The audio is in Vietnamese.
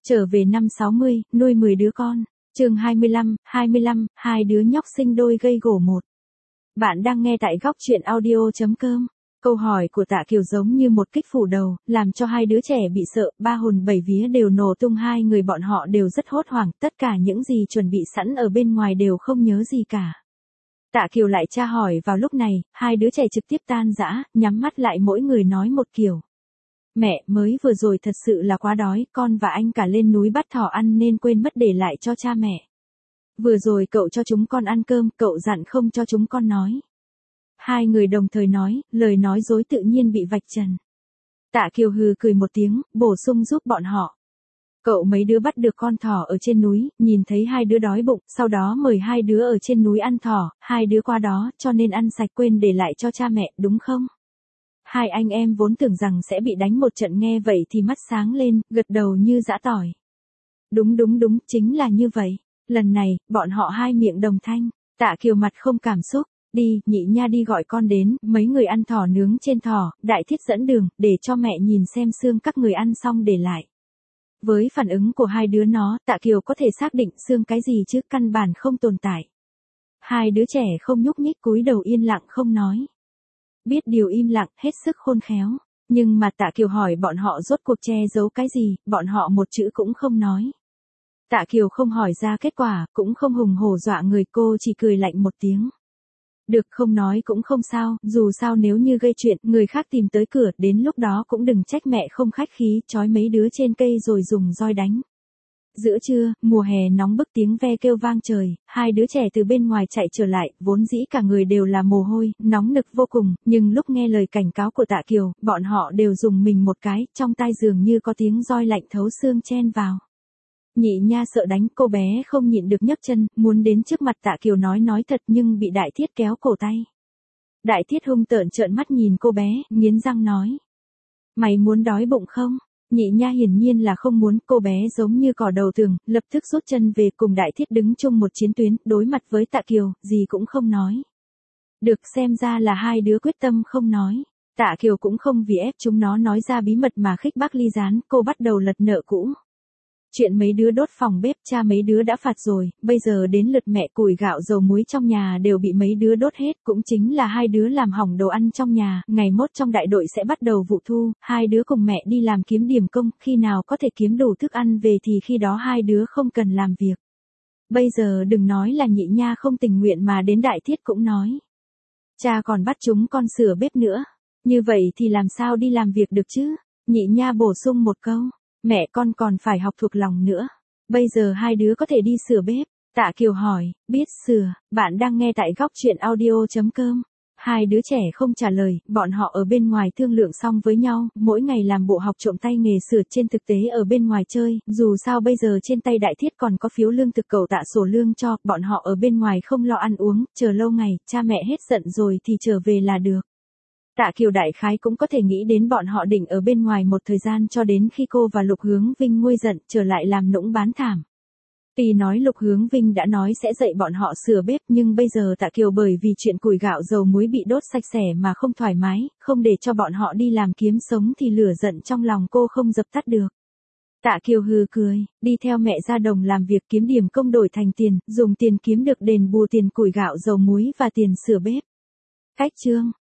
Trở về năm 60, nuôi 10 đứa con. Chương 25, hai đứa nhóc sinh đôi gây gổ một. Bạn đang nghe tại góc truyện audio.com. Câu hỏi của Tạ Kiều giống như một kích phủ đầu, làm cho hai đứa trẻ bị sợ, ba hồn bảy vía đều nổ tung, hai người bọn họ đều rất hốt hoảng, tất cả những gì chuẩn bị sẵn ở bên ngoài đều không nhớ gì cả. Tạ Kiều lại tra hỏi vào lúc này, hai đứa trẻ trực tiếp tan rã, nhắm mắt lại mỗi người nói một kiểu. Mẹ, mới vừa rồi thật sự là quá đói, con và anh cả lên núi bắt thỏ ăn nên quên mất để lại cho cha mẹ. Vừa rồi cậu cho chúng con ăn cơm, cậu dặn không cho chúng con nói. Hai người đồng thời nói, lời nói dối tự nhiên bị vạch trần. Tạ Kiều hừ cười một tiếng, bổ sung giúp bọn họ. Cậu mấy đứa bắt được con thỏ ở trên núi, nhìn thấy hai đứa đói bụng, sau đó mời hai đứa ở trên núi ăn thỏ, hai đứa qua đó, cho nên ăn sạch quên để lại cho cha mẹ, đúng không? Hai anh em vốn tưởng rằng sẽ bị đánh một trận, nghe vậy thì mắt sáng lên, gật đầu như giã tỏi. Đúng, chính là như vậy. Lần này, bọn họ hai miệng đồng thanh. Tạ Kiều mặt không cảm xúc. Đi, nhị nha đi gọi con đến, mấy người ăn thỏ nướng trên thỏ, Đại Thiết dẫn đường, để cho mẹ nhìn xem xương các người ăn xong để lại. Với phản ứng của hai đứa nó, Tạ Kiều có thể xác định xương cái gì chứ, căn bản không tồn tại. Hai đứa trẻ không nhúc nhích, cúi đầu yên lặng không nói. Biết điều im lặng, hết sức khôn khéo. Nhưng mà Tạ Kiều hỏi bọn họ rốt cuộc che giấu cái gì, bọn họ một chữ cũng không nói. Tạ Kiều không hỏi ra kết quả, cũng không hùng hổ dọa người, cô chỉ cười lạnh một tiếng. Được, không nói cũng không sao, dù sao nếu như gây chuyện, người khác tìm tới cửa, đến lúc đó cũng đừng trách mẹ không khách khí, trói mấy đứa trên cây rồi dùng roi đánh. Giữa trưa, mùa hè nóng bức, tiếng ve kêu vang trời, hai đứa trẻ từ bên ngoài chạy trở lại, vốn dĩ cả người đều là mồ hôi, nóng nực vô cùng, nhưng lúc nghe lời cảnh cáo của Tạ Kiều, bọn họ đều dùng mình một cái, trong tai dường như có tiếng roi lạnh thấu xương chen vào. Nhị nha sợ đánh, cô bé không nhịn được nhấc chân, muốn đến trước mặt Tạ Kiều nói thật, nhưng bị Đại Thiết kéo cổ tay. Đại Thiết hung tợn trợn mắt nhìn cô bé, nghiến răng nói. Mày muốn đói bụng không? Nhị nha hiển nhiên là không muốn, cô bé giống như cỏ đầu tường, lập tức rút chân về, cùng Đại Thiết đứng chung một chiến tuyến, đối mặt với Tạ Kiều, gì cũng không nói. Được, xem ra là hai đứa quyết tâm không nói. Tạ Kiều cũng không vì ép chúng nó nói ra bí mật mà khích bác ly gián, cô bắt đầu lật nợ cũ. Chuyện mấy đứa đốt phòng bếp, cha mấy đứa đã phạt rồi, bây giờ đến lượt mẹ, củi gạo dầu muối trong nhà đều bị mấy đứa đốt hết, cũng chính là hai đứa làm hỏng đồ ăn trong nhà, ngày mốt trong đại đội sẽ bắt đầu vụ thu, hai đứa cùng mẹ đi làm kiếm điểm công, khi nào có thể kiếm đủ thức ăn về thì khi đó hai đứa không cần làm việc. Bây giờ đừng nói là nhị nha không tình nguyện mà đến Đại Thiết cũng nói. Cha còn bắt chúng con sửa bếp nữa, như vậy thì làm sao đi làm việc được chứ? Nhị nha bổ sung một câu. Mẹ con còn phải học thuộc lòng nữa. Bây giờ hai đứa có thể đi sửa bếp. Tạ Kiều hỏi, biết sửa, bạn đang nghe tại góc truyện audio.com. Hai đứa trẻ không trả lời, bọn họ ở bên ngoài thương lượng xong với nhau, mỗi ngày làm bộ học trộm tay nghề sửa, trên thực tế ở bên ngoài chơi, dù sao bây giờ trên tay Đại Thiết còn có phiếu lương thực cậu Tạ sổ lương cho, bọn họ ở bên ngoài không lo ăn uống, chờ lâu ngày, cha mẹ hết giận rồi thì trở về là được. Tạ Kiều đại khái cũng có thể nghĩ đến bọn họ định ở bên ngoài một thời gian cho đến khi cô và Lục Hướng Vinh nguôi giận trở lại làm nũng bán thảm. Tuy nói Lục Hướng Vinh đã nói sẽ dạy bọn họ sửa bếp, nhưng bây giờ Tạ Kiều bởi vì chuyện củi gạo dầu muối bị đốt sạch sẽ mà không thoải mái, không để cho bọn họ đi làm kiếm sống thì lửa giận trong lòng cô không dập tắt được. Tạ Kiều hừ cười, đi theo mẹ ra đồng làm việc kiếm điểm công đổi thành tiền, dùng tiền kiếm được đền bù tiền củi gạo dầu muối và tiền sửa bếp. Cách chương